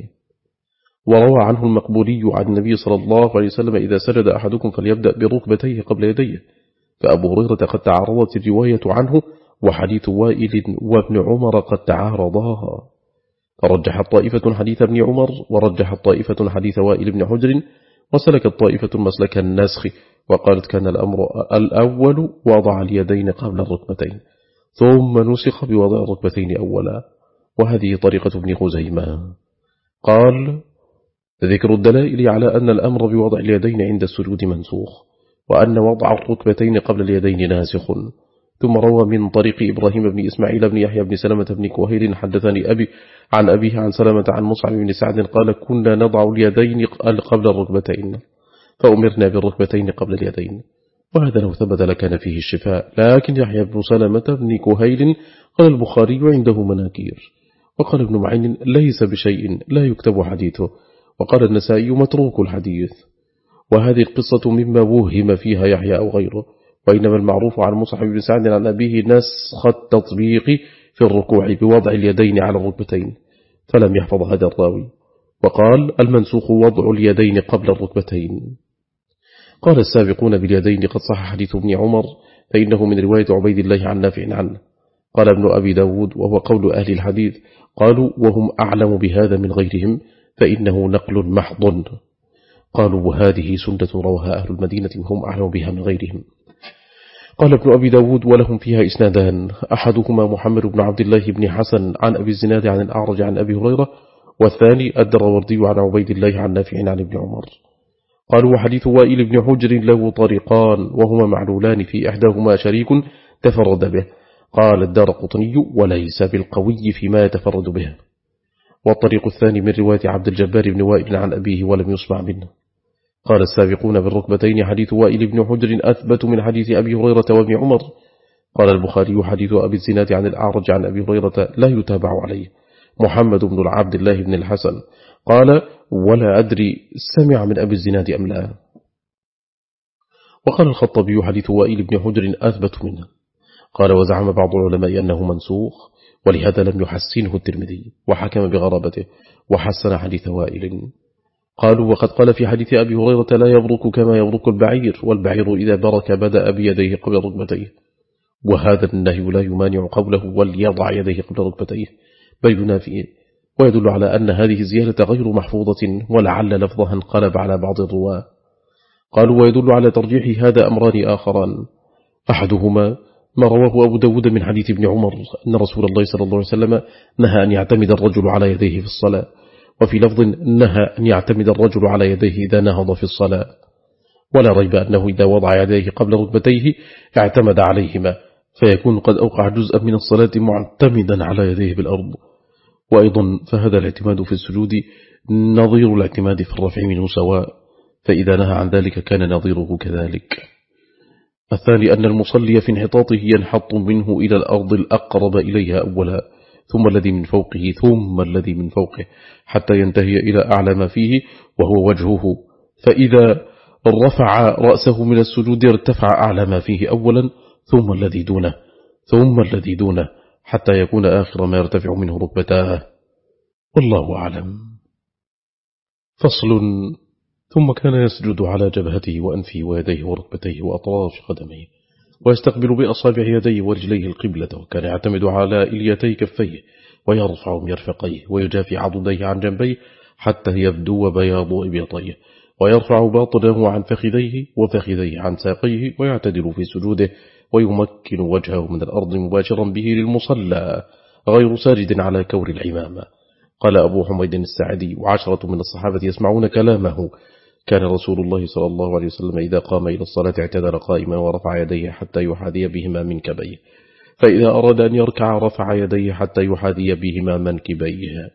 وروى عنه المقبولي عن النبي صلى الله عليه وسلم إذا سجد أحدكم فليبدأ بركبتيه قبل يديه. فأبو هريرة قد تعارضت الرواية عنه وحديث وائل وابن عمر قد تعارضاها، فرجحت طائفة حديث ابن عمر ورجحت طائفة حديث وائل بن حجر، وسلكت طائفة مسلك النسخ وقالت كان الأمر الأول وضع اليدين قبل الركبتين، ثم نسخ بوضع الركبتين أولا، وهذه طريقة ابن خزيمة. قال ذكر الدلائل على أن الأمر بوضع اليدين عند السجود منسوخ، وأن وضع الركبتين قبل اليدين ناسخ. ثم روى من طريق إبراهيم بن إسماعيل بن يحيى بن سلمة بن كوهيل حدثني أبي عن أبيه عن سلمة عن مصعب بن سعد قال كنا نضع اليدين قبل الركبتين، فأمرنا بالركبتين قبل اليدين، وهذا لو ثبت لكان فيه الشفاء، لكن يحيى بن سلمة بن كوهيل قال البخاري عنده مناكير، وقال ابن معين ليس بشيء لا يكتب حديثه، وقال النسائي متروك الحديث. وهذه القصة مما وهم فيها يحيى أو غيره، وإنما المعروف عن مصعب بن سعد عن أبيه نسخ التطبيق في الركوع بوضع اليدين على الركبتين، فلم يحفظ هذا الراوي، وقال المنسوخ وضع اليدين قبل الركبتين. قال السابقون باليدين قد صح حديث ابن عمر، فإنه من رواية عبيد الله عن نافع عنه. قال ابن أبي داود وهو قول أهل الحديث، قالوا وهم أعلم بهذا من غيرهم فإنه نقل محض. قالوا وهذه سنة رواها أهل المدينة وهم أعلم بها من غيرهم. قال ابن أبي داود ولهم فيها إسنادان، أحدهما محمد بن عبد الله بن حسن عن أبي الزناد عن الأعرج عن أبي هريرة، والثاني الدراوردي عن عبيد الله عن نافع عن ابن عمر. قالوا وحديث وائل بن حجر له طريقان وهما معلولان، في إحداهما شريك تفرد به. قال الدارقطني وليس بالقوي فيما يتفرد به. والطريق الثاني من رواية عبد الجبار بن وائل عن أبيه ولم يسمع منه. قال السابقون بالركبتين حديث وائل بن حجر أثبت من حديث أبي هريرة وابن عمر. قال البخاري حديث أبي الزناد عن الأعرج عن أبي هريرة لا يتابع عليه. محمد بن العبد الله بن الحسن قال ولا أدري سمع من أبي الزناد أم لا. وقال الخطبي حديث وائل بن حجر أثبت منه. قال وزعم بعض العلماء أنه منسوخ ولهذا لم يحسنه الترمذي وحكم بغرابته وحسن حديث وائل. قالوا وقد قال في حديث أبي هريرة لا يبرك كما يبرك البعير والبعير إذا برك بدأ بيديه قبل ركبتيه. وهذا النهي لا يمانع قوله وليضع يديه قبل ركبتيه بل ينافيه ويدل على أن هذه الزيادة غير محفوظة ولعل لفظها انقلب على بعض الرواة. قالوا ويدل على ترجيح هذا أمران آخران. أحدهما ما رواه أبو داود من حديث ابن عمر أن رسول الله صلى الله عليه وسلم نهى أن يعتمد الرجل على يديه في الصلاة، وفي لفظ نهى أن يعتمد الرجل على يديه إذا نهض في الصلاة. ولا ريب أنه إذا وضع يديه قبل ركبتيه اعتمد عليهما فيكون قد أوقع جزءا من الصلاة معتمدا على يديه بالأرض. وأيضا فهذا الاعتماد في السجود نظير الاعتماد في الرفع منه سواء، فإذا نهى عن ذلك كان نظيره كذلك. الثاني أن المصلي في انحطاطه ينحط منه إلى الأرض الأقرب إليها أولا ثم الذي من فوقه ثم الذي من فوقه حتى ينتهي إلى أعلى ما فيه وهو وجهه، فإذا رفع رأسه من السجود ارتفع أعلى ما فيه أولا ثم الذي دونه ثم الذي دونه حتى يكون آخر ما يرتفع منه ركبتاه. والله أعلم. فصل. ثم كان يسجد على جبهته وأنفه ويديه وركبتيه وأطراف قدميه ويستقبل بأصابع يديه ورجليه القبلة، وكان يعتمد على إليتي كفيه ويرفع مرفقيه ويجافي عضديه عن جنبيه حتى يبدو بياض إبيطيه، ويرفع باطنه عن فخذيه وفخذيه عن ساقيه ويعتدل في سجوده ويمكن وجهه من الأرض مباشرا به للمصلى غير ساجد على كور العمامة. قال أبو حميد الساعدي وعشرة من الصحابة يسمعون كلامه كان رسول الله صلى الله عليه وسلم إذا قام إلى الصلاة اعتدل قائما ورفع يديه حتى يحاذي بهما منكبيه، فإذا أراد أن يركع رفع يديه حتى يحاذي بهما منكبيه،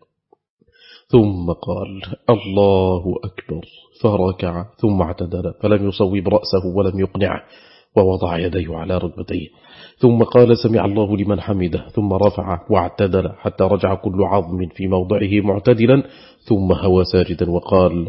ثم قال الله أكبر فركع ثم اعتدل فلم يصوب رأسه ولم يقنعه ووضع يديه على ركبتيه، ثم قال سمع الله لمن حمده ثم رفع واعتدل حتى رجع كل عظم في موضعه معتدلا ثم هوى ساجدا وقال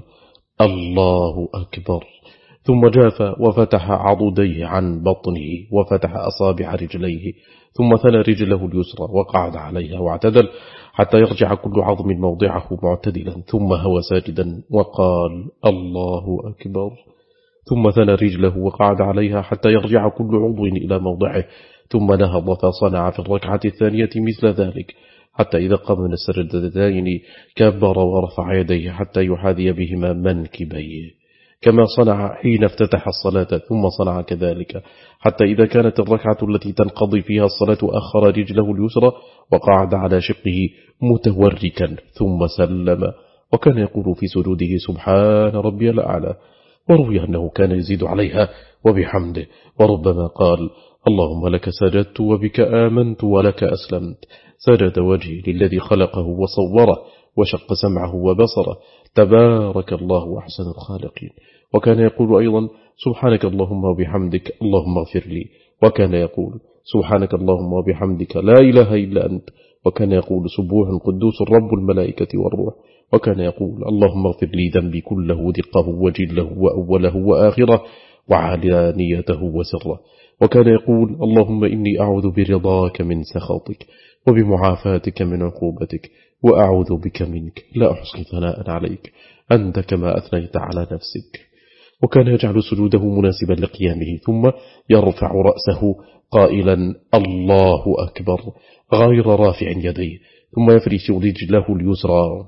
الله أكبر، ثم جاف وفتح عضديه عن بطنه وفتح أصابع رجليه، ثم ثنى رجله اليسرى وقعد عليها واعتدل حتى يرجع كل عظم موضعه معتدلا ثم هوى ساجدا وقال الله أكبر، ثم ثنى رجله وقعد عليها حتى يرجع كل عضو إلى موضعه، ثم نهض فصنع في الركعة الثانية مثل ذلك حتى إذا قام من السجدتين كبر ورفع يديه حتى يحاذي بهما منكبيه كما صنع حين افتتح الصلاة، ثم صنع كذلك حتى إذا كانت الركعة التي تنقضي فيها الصلاة أخر رجله اليسرى وقعد على شقه متوركا ثم سلم، وكان يقول في سجوده سبحان ربي الأعلى، وروي أنه كان يزيد عليها وبحمده، وربما قال اللهم لك سجدت وبك آمنت ولك أسلمت، سجد وجهي للذي خلقه وصوره وشق سمعه وبصره، تبارك الله أحسن الخالقين. وكان يقول أيضا سبحانك اللهم وبحمدك اللهم اغفر لي، وكان يقول سبحانك اللهم وبحمدك لا إله إلا أنت، وكان يقول سبوح قدوس رب الملائكة والروح، وكان يقول اللهم اغفر لي ذنبي كله دقه وجله وأوله وآخره وعلانيته وسره، وكان يقول اللهم إني أعوذ برضاك من سخطك وبمعافاتك من عقوبتك وأعوذ بك منك لا أحصي ثناء عليك أنت كما أثنيت على نفسك. وكان يجعل سجوده مناسبا لقيامه ثم يرفع رأسه قائلا الله أكبر غير رافع يديه، ثم يفرش رجله اليسرى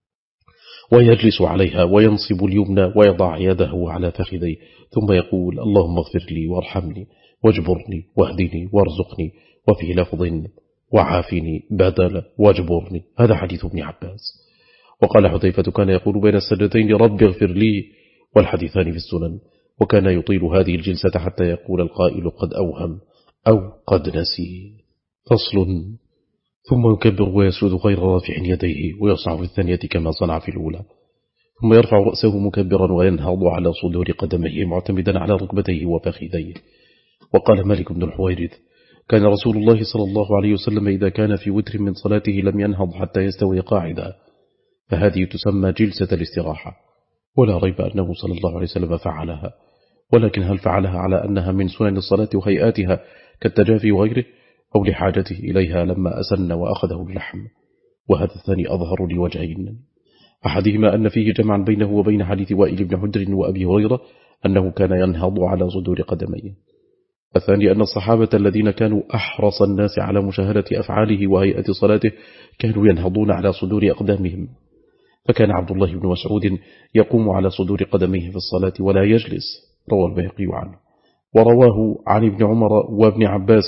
ويجلس عليها وينصب اليمنى ويضع يده على فخذيه، ثم يقول اللهم اغفر لي وارحمني واجبرني واهدني وارزقني، وفي لفظ وعافني بدل واجبرني. هذا حديث ابن عباس. وقال حذيفة كان يقول بين السجدتين رب اغفر لي، والحديثان في السنن. وكان يطيل هذه الجلسة حتى يقول القائل قد أوهم أو قد نسي. فصل. ثم يكبر ويسجد غير رافع يديه ويصنع في الثانية كما صنع في الأولى، ثم يرفع رأسه مكبرا وينهض على صدور قدميه معتمدا على ركبتيه وفخذيه. وقال مالك بن الحويرث: كان رسول الله صلى الله عليه وسلم إذا كان في وتر من صلاته لم ينهض حتى يستوي قاعدا، فهذه تسمى جلسة الاستراحة، ولا ريب أنه صلى الله عليه وسلم فعلها، ولكن هل فعلها على أنها من سنن الصلاة وهيئاتها كالتجافي وغيره، أو لحاجته إليها لما أسن وأخذه اللحم؟ وهذا الثاني أظهر لوجهين: أحدهما أن فيه جمعا بينه وبين حديث وائل بن حجر وأبي هريرة أنه كان ينهض على صدور قدميه. الثاني أن الصحابة الذين كانوا أحرص الناس على مشاهدة أفعاله وهيئة صلاته كانوا ينهضون على صدور أقدامهم، فكان عبد الله بن مسعود يقوم على صدور قدميه في الصلاة ولا يجلس، روى البيهقي عنه. ورواه عن ابن عمر وابن عباس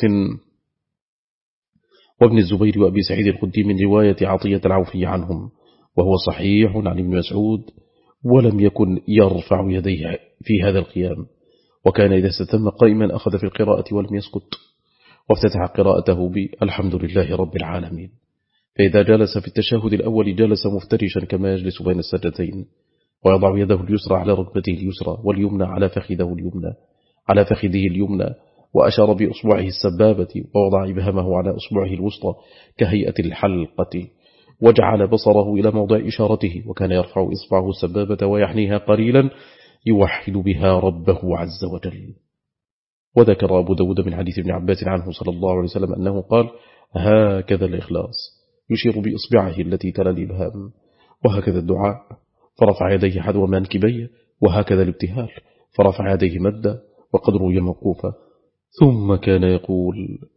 وابن الزبير وأبي سعيد الخدري من رواية عطية العوفي عنهم، وهو صحيح عن ابن مسعود، ولم يكن يرفع يديه في هذا القيام، وكان إذا استتم قائما أخذ في القراءة ولم يسكت، وافتتح قراءته بالحمد لله رب العالمين. فإذا جلس في التشهد الأول جلس مفترشا كما يجلس بين السجدتين، ويضع يده اليسرى على ركبته اليسرى واليمنى على فخذه اليمنى، وأشار بأصبعه السبابة ووضع إبهامه على أصبعه الوسطى كهيئة الحلقة، وجعل بصره إلى موضع إشارته، وكان يرفع إصبعه السبابة ويحنيها قليلا يوحد بها ربه عز وجل. وذكر أبو داود من حديث ابن عباس عنه صلى الله عليه وسلم أنه قال: هكذا الإخلاص، يشير بإصبعه التي تلى الإبهام، وهكذا الدعاء فرفع يديه حذو منكبيه، وهكذا الابتهال فرفع يديه مدا وقدره موقوفا، ثم كان يقول: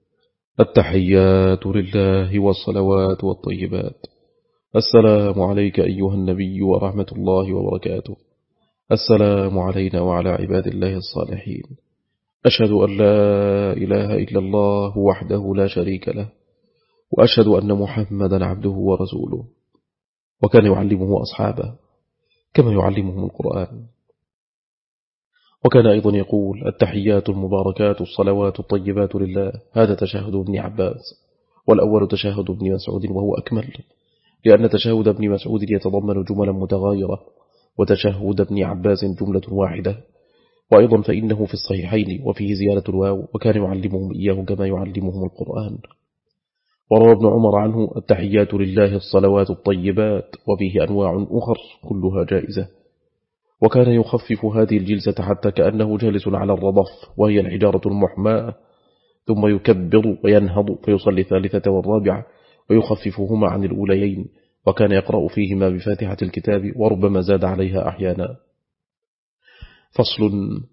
التحيات لله والصلوات والطيبات، السلام عليك أيها النبي ورحمة الله وبركاته، السلام علينا وعلى عباد الله الصالحين، أشهد أن لا إله إلا الله وحده لا شريك له، وأشهد أن محمدا عبده ورسوله. وكان يعلمه أصحابه كما يعلمهم القرآن. وكان أيضا يقول: التحيات المباركات الصلوات الطيبات لله. هذا تشهد ابن عباس، والأول تشهد ابن مسعود وهو أكمل، لأن تشهد ابن مسعود يتضمن جملا متغايرة، وتشهد ابن عباس جملة واحدة. وأيضا فإنه في الصحيحين وفيه زيادة الواو، وكان يعلمهم إياه كما يعلمهم القرآن. وروى ابن عمر عنه: التحيات لله الصلوات الطيبات، وفيه أنواع أخر كلها جائزة. وكان يخفف هذه الجلسة حتى كأنه جالس على الرضف، وهي الحجارة المحماة، ثم يكبر وينهض فيصلي الثالثة والرابعة، ويخففهما عن الأوليين، وكان يقرأ فيهما بفاتحة الكتاب، وربما زاد عليها أحيانا. فصل: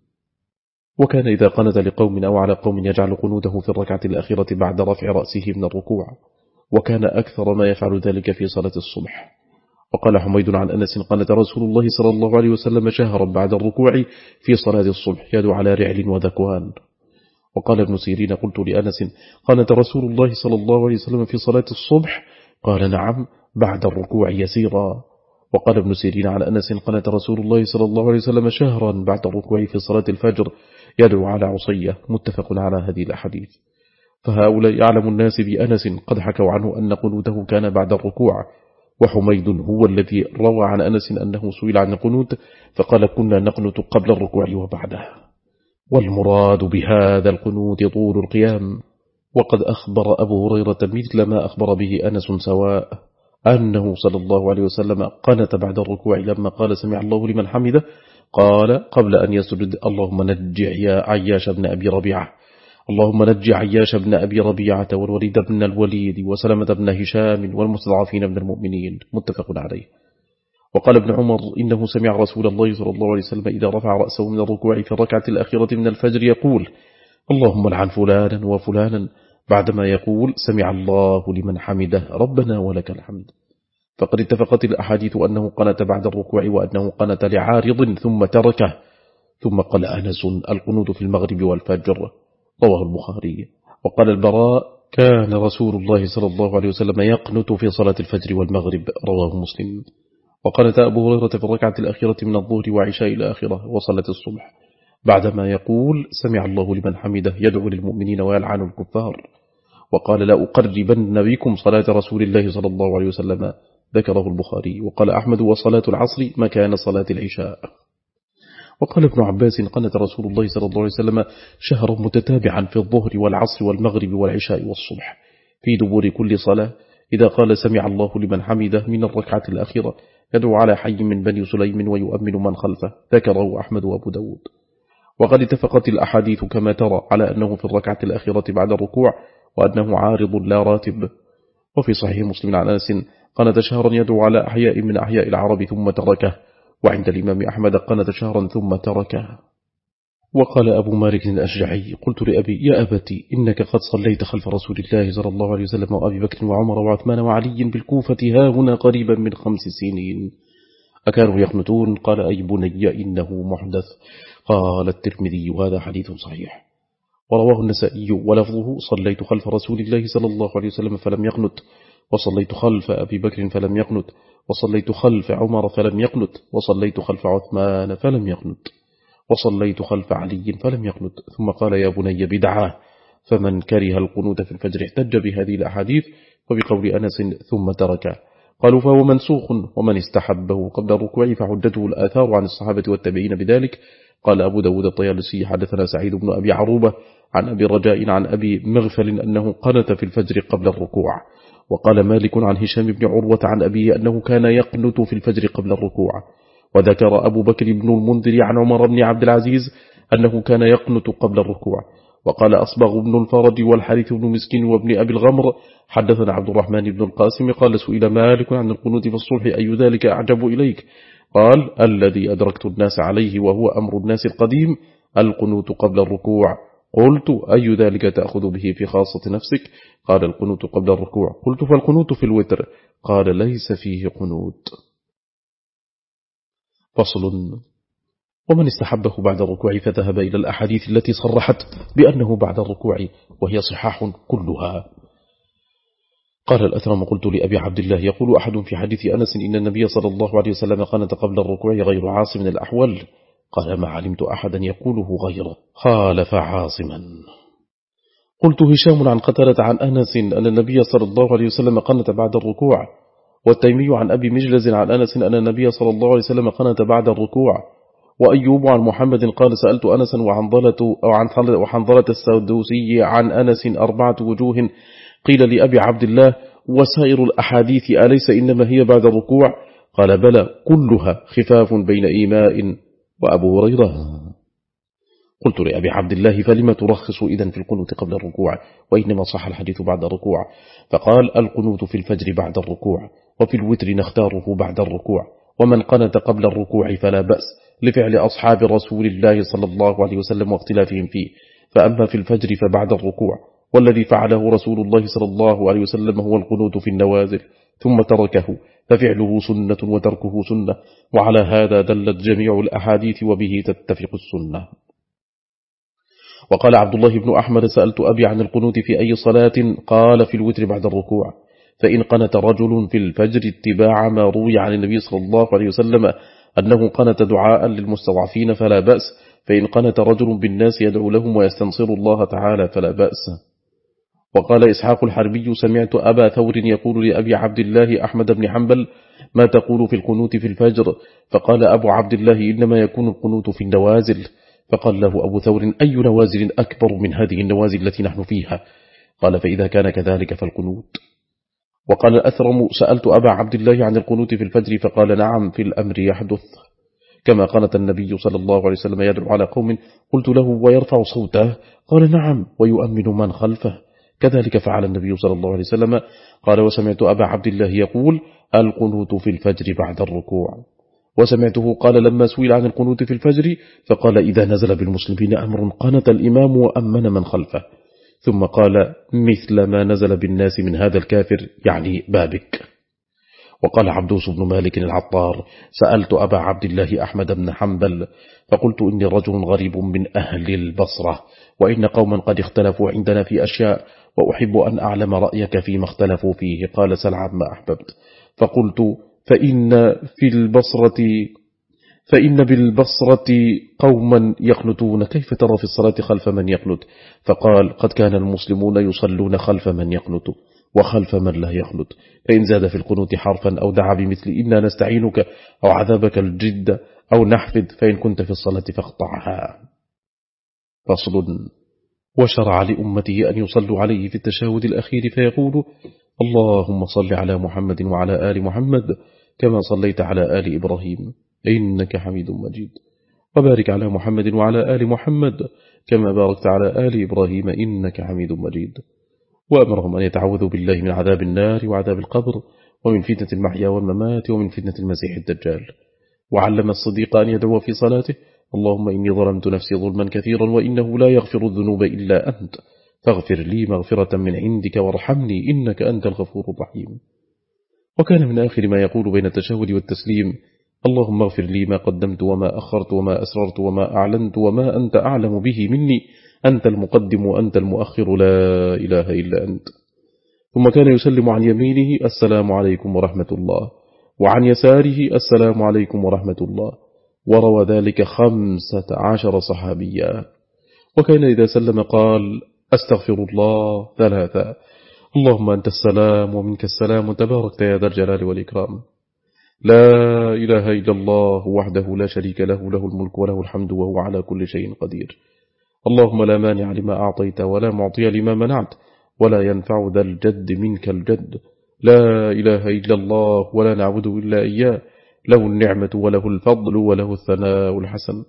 وكان إذا قنت لقوم أو على قوم يجعل قنوته في الركعة الأخيرة بعد رفع رأسه من الركوع، وكان أكثر ما يفعل ذلك في صلاة الصبح. وقال حميد عن أنس: قنت رسول الله صلى الله عليه وسلم شهرا بعد الركوع في صلاة الصبح يدعو على رعل وذكوان. وقال ابن سيرين: قلت لأنس: قنت رسول الله صلى الله عليه وسلم في صلاة الصبح؟ قال: نعم، بعد الركوع يسيرا. وقال ابن سيرين عن أنس: قنت رسول الله صلى الله عليه وسلم شهرا بعد الركوع في صلاة الفجر يدعو على عصية. متفق على هذه الأحاديث. فهؤلاء يعلم الناس بأنس قد حكوا عنه أن قنوته كان بعد الركوع، وحميد هو الذي روى عن أنس أنه سئل عن القنوت فقال: كنا نقنت قبل الركوع وبعده. والمراد بهذا القنوت طول القيام. وقد أخبر أبو هريرة مثل ما أخبر به أنس سواء، أنه صلى الله عليه وسلم قنت بعد الركوع لما قال: سمع الله لمن حمده، قال قبل أن يسجد: اللهم نجي عياش بن أبي ربيعة، اللهم نجي عياش بن أبي ربيعة والوليد بن الوليد وسلمة بن هشام والمستضعفين من المؤمنين. متفق عليه. وقال ابن عمر: إنه سمع رسول الله صلى الله عليه وسلم إذا رفع رأسه من الركوع في الركعة الأخيرة من الفجر يقول: اللهم لعن فلانا وفلانا، بعدما يقول: سمع الله لمن حمده ربنا ولك الحمد. فقد اتفقت الأحاديث أنه قنت بعد الركوع، وأنه قنت لعارض ثم تركه. ثم قال أنس: القنوت في المغرب والفجر، رواه البخاري. وقال البراء: كان رسول الله صلى الله عليه وسلم يقنت في صلاة الفجر والمغرب، رواه مسلم. وقنت أبو هريرة في الركعة الأخيرة من الظهر وعشاء إلى آخرة وصلاة الصبح، بعدما يقول: سمع الله لمن حمده، يدعو للمؤمنين ويلعن الكفار. وقال لا أقربن بكم صلاة رسول الله صلى الله عليه وسلم، ذكره البخاري. وقال أحمد وصلاة العصر مكان صلاة العشاء. وقال ابن عباس قنت رسول الله صلى الله عليه وسلم شهرا متتابعا في الظهر والعصر والمغرب والعشاء والصبح في دبور كل صلاة، إذا قال سمع الله لمن حمده من الركعة الأخيرة يدعو على حي من بني سليم ويؤمن من خلفه، ذكره أحمد وأبو داود. وقد اتفقت الأحاديث كما ترى على أنه في الركعة الأخيرة بعد الركوع، وأنه عارض لا راتب. وفي صحيح مسلم عن أنس قنت شهرا يدعو على أحياء من أحياء العرب ثم تركه، وعند الإمام أحمد قنت شهرا ثم تركه. وقال أبو مالك الأشجعي قلت لأبي يا أبتي إنك قد صليت خلف رسول الله صلى الله عليه وسلم وأبي بكر وعمر وعثمان وعلي بالكوفة هاهنا قريبا من 5 سنين، أكانوا يقنتون؟ قال أي بني إنه محدث. قال الترمذي وهذا حديث صحيح. ورواه النسائي ولفظه صليت خلف رسول الله صلى الله عليه وسلم فلم يقنت، وصليت خلف أبي بكر فلم يقنت، وصليت خلف عمر فلم يقنت، وصليت خلف عثمان فلم يقنت، وصليت خلف علي فلم يقنت. ثم قال يا بني بدعة، فمن كره القنوت في الفجر احتج بهذه الأحاديث وبقول أنس ثم ترك. قالوا فهو منسوخ، ومن استحبه قبل الركوع فحجته الآثار عن الصحابة والتابعين بذلك. قال أبو داود الطيالسي حدثنا سعيد بن أبي عروبة عن أبي رجاء عن أبي مغفل أنه قنت في الفجر قبل الركوع. وقال مالك عن هشام بن عروة عن أبيه أنه كان يقنت في الفجر قبل الركوع. وذكر أبو بكر بن المنذر عن عمر بن عبد العزيز أنه كان يقنت قبل الركوع. وقال أصبغ بن الفرج والحارث بن مسكين وابن أبي الغمر حدثنا عبد الرحمن بن القاسم قال سئل مالك عن القنوت في الصلح أي ذلك أعجب إليك؟ قال الذي أدركت الناس عليه وهو أمر الناس القديم القنوت قبل الركوع. قلت أي ذلك تأخذ به في خاصة نفسك؟ قال القنوت قبل الركوع. قلت فالقنوت في الوتر؟ قال ليس فيه قنوت. فصل. ومن استحبه بعد الركوع فذهب إلى الأحاديث التي صرحت بأنه بعد الركوع وهي صحاح كلها. قال الأثرم قلت لأبي عبد الله يقول أحد في حديث أنس إن النبي صلى الله عليه وسلم قنت قبل الركوع غير عاصم الأحول؟ قال ما علمت أحدا يقوله غيره، خالف عاصما. قلت هشام عن قتلة عن أنس أن النبي صلى الله عليه وسلم قنت بعد الركوع، والتيمي عن أبي مجلز عن أنس أن النبي صلى الله عليه وسلم قنت بعد الركوع، وأيوب عن محمد قال سألت أنسا وحنظلة السدوسي عن أنس 4 وجوه. قيل لأبي عبد الله وسائر الأحاديث أليس إنما هي بعد الركوع؟ قال بلى كلها خفاف بين إيماء وأبو هريرة. قلت لأبي عبد الله فلما ترخص إذن في القنوت قبل الركوع وإنما صح الحديث بعد الركوع؟ فقال القنوت في الفجر بعد الركوع، وفي الوتر نختاره بعد الركوع، ومن قنت قبل الركوع فلا بأس لفعل أصحاب رسول الله صلى الله عليه وسلم واختلافهم فيه. فأما في الفجر فبعد الركوع، والذي فعله رسول الله صلى الله عليه وسلم هو القنوت في النوازل ثم تركه، ففعله سنة وتركه سنة، وعلى هذا دلت جميع الأحاديث وبه تتفق السنة. وقال عبد الله بن أحمد سألت أبي عن القنوت في أي صلاة؟ قال في الوتر بعد الركوع. فإن قنت رجل في الفجر اتباع ما روي عن النبي صلى الله عليه وسلم أنه قنت دعاء للمستضعفين فلا بأس، فإن قنت رجل بالناس يدعو لهم ويستنصر الله تعالى فلا بأس. وقال إسحاق الحربي سمعت أبا ثور يقول لأبي عبد الله أحمد بن حنبل ما تقول في القنوت في الفجر؟ فقال أبو عبد الله إنما يكون القنوت في النوازل. فقال له أبو ثور أي نوازل أكبر من هذه النوازل التي نحن فيها؟ قال فإذا كان كذلك فالقنوت. وقال الأثرم سألت أبا عبد الله عن القنوت في الفجر فقال نعم في الأمر يحدث، كما قالت النبي صلى الله عليه وسلم يدعو على قوم. قلت له ويرفع صوته؟ قال نعم ويؤمن من خلفه، كذلك فعل النبي صلى الله عليه وسلم. قال وسمعت أبا عبد الله يقول القنوت في الفجر بعد الركوع. وسمعته قال لما سئل عن القنوت في الفجر فقال إذا نزل بالمسلمين أمر قنت الإمام وأمن من خلفه، ثم قال مثل ما نزل بالناس من هذا الكافر يعني بابك. وقال عبدوس بن مالك العطار سألت أبا عبد الله أحمد بن حنبل فقلت إني رجل غريب من أهل البصرة، وإن قوما قد اختلفوا عندنا في أشياء، وأحب أن أعلم رأيك فيما اختلفوا فيه. قال سل عما أحببت. فقلت فإن في البصرة فإن بالبصرة قوما يقنتون، كيف ترى في الصلاة خلف من يقنت؟ فقال قد كان المسلمون يصلون خلف من يقنت وخلف من لا يقنت، فإن زاد في القنوت حرفا أو دعا بمثل إنا نستعينك أو عذابك الجد أو نحفظ، فإن كنت في الصلاة فاقطعها. فصل. وشرع لأمته أن يصلوا عليه في التشهد الأخير فيقول اللهم صل على محمد وعلى آل محمد كما صليت على آل إبراهيم إنك حميد مجيد، وبارك على محمد وعلى آل محمد كما باركت على آل إبراهيم إنك حميد مجيد. وأمرهم أن يتعوذوا بالله من عذاب النار وعذاب القبر ومن فتنة المحيا والممات ومن فتنة المسيح الدجال. وعلم الصديق أن يدعو في صلاته اللهم إني ظلمت نفسي ظلما كثيرا وإنه لا يغفر الذنوب إلا أنت فاغفر لي مغفرة من عندك وارحمني إنك أنت الغفور الرحيم. وكان من آخر ما يقول بين التشهد والتسليم اللهم اغفر لي ما قدمت وما أخرت وما أسررت وما أعلنت وما أنت أعلم به مني أنت المقدم وأنت المؤخر لا إله إلا أنت. ثم كان يسلم عن يمينه السلام عليكم ورحمة الله، وعن يساره السلام عليكم ورحمة الله، وروى ذلك 15 صحابيا. وكان إذا سلم قال أستغفر الله 3 اللهم أنت السلام ومنك السلام تباركت يا ذا الجلال والإكرام، لا إله إلا الله وحده لا شريك له له الملك وله الحمد وهو على كل شيء قدير، اللهم لا مانع لما أعطيت ولا معطي لما منعت ولا ينفع ذا الجد منك الجد، لا إله إلا الله ولا نعبد إلا إياه له النعمة وله الفضل وله الثناء الحسن،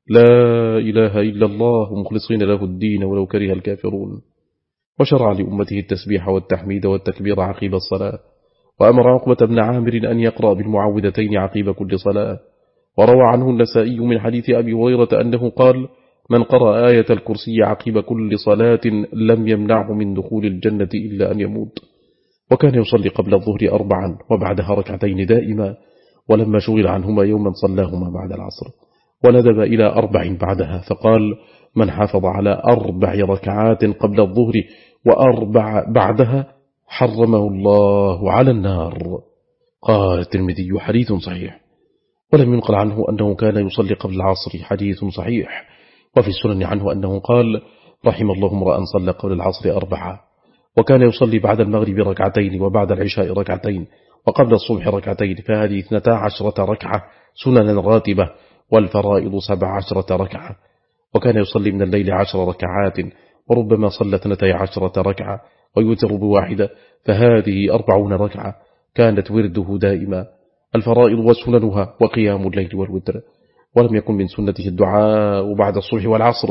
لا إله إلا الله مخلصين له الدين ولو كره الكافرون. وشرع لأمته التسبيح والتحميد والتكبير عقيب الصلاة، وأمر عقبة بن عامر أن يقرأ بالمعوذتين عقيب كل صلاة. وروى عنه النسائي من حديث أبي هريرة أنه قال من قرأ آية الكرسي عقيب كل صلاة لم يمنعه من دخول الجنة إلا أن يموت. وكان يصلي قبل الظهر 4 وبعدها 2 دائما، ولما شغل عنهما يوما صلاهما بعد العصر، وندب إلى 4 بعدها، فقال من حافظ على 4 ركعات قبل الظهر و4 بعدها حرمه الله على النار. قال الترمذي حديث صحيح. ولم ينقل عنه أنه كان يصلي قبل العصر، حديث صحيح. وفي السنن عنه أنه قال رحم الله امرأ صلى قبل العصر 4، وكان يصلي بعد المغرب 2 وبعد العشاء 2 وقبل الصبح 2، فهذه 12 ركعة سننا راتبة، والفرائض 17 ركعة. وكان يصلي من الليل 10 ركعات، وربما صلى 12 ركعة ويوتر ب1، فهذه 40 ركعة كانت ورده دائما، الفرائض وسننها وقيام الليل والوتر. ولم يكن من سنته الدعاء بعد الصبح والعصر،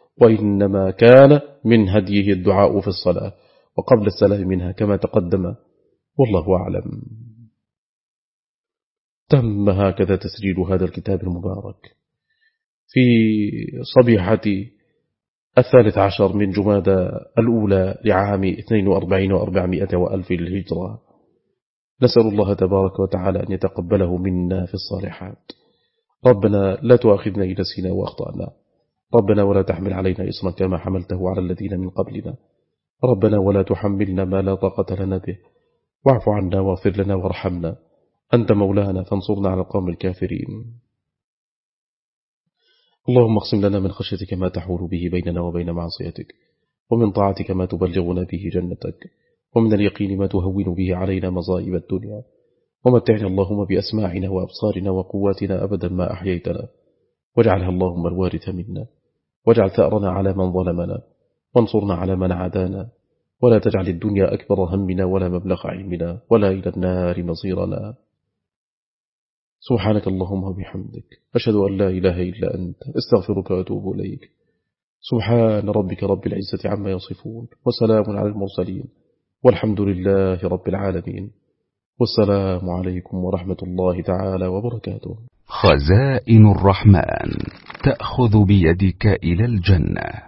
وإنما كان من هديه الدعاء في الصلاة وقبل السلام منها كما تقدم، والله أعلم. تم هكذا تسجيل هذا الكتاب المبارك في صبيحة 13 من جمادى الأولى لعام 42 و400 وألف للهجرة. نسأل الله تبارك وتعالى أن يتقبله منا في الصالحات. ربنا لا تؤاخذنا إن نسينا وأخطأنا، ربنا ولا تحمل علينا إصرا كما حملته على الذين من قبلنا، ربنا ولا تحملنا ما لا طاقة لنا به، واعف عنا واغفر لنا وارحمنا، أنت مولانا فانصرنا على القوم الكافرين. اللهم اقسم لنا من خشيتك ما تحول به بيننا وبين معصيتك، ومن طاعتك ما تبلغنا به جنتك، ومن اليقين ما تهون به علينا مصائب الدنيا، ومتعنا اللهم بأسماعنا وأبصارنا وقواتنا أبدا ما أحييتنا، واجعلها اللهم الوارث منا، واجعل ثأرنا على من ظلمنا، وانصرنا على من عادانا، ولا تجعل الدنيا أكبر همنا ولا مبلغ علمنا ولا إلى النار مصيرنا. سبحانك اللهم وبحمدك، أشهد أن لا إله إلا أنت، استغفرك وأتوب إليك. سبحان ربك رب العزة عما يصفون، وسلام على المرسلين، والحمد لله رب العالمين، والسلام عليكم ورحمة الله تعالى وبركاته. خزائن الرحمن تأخذ بيدك إلى الجنة.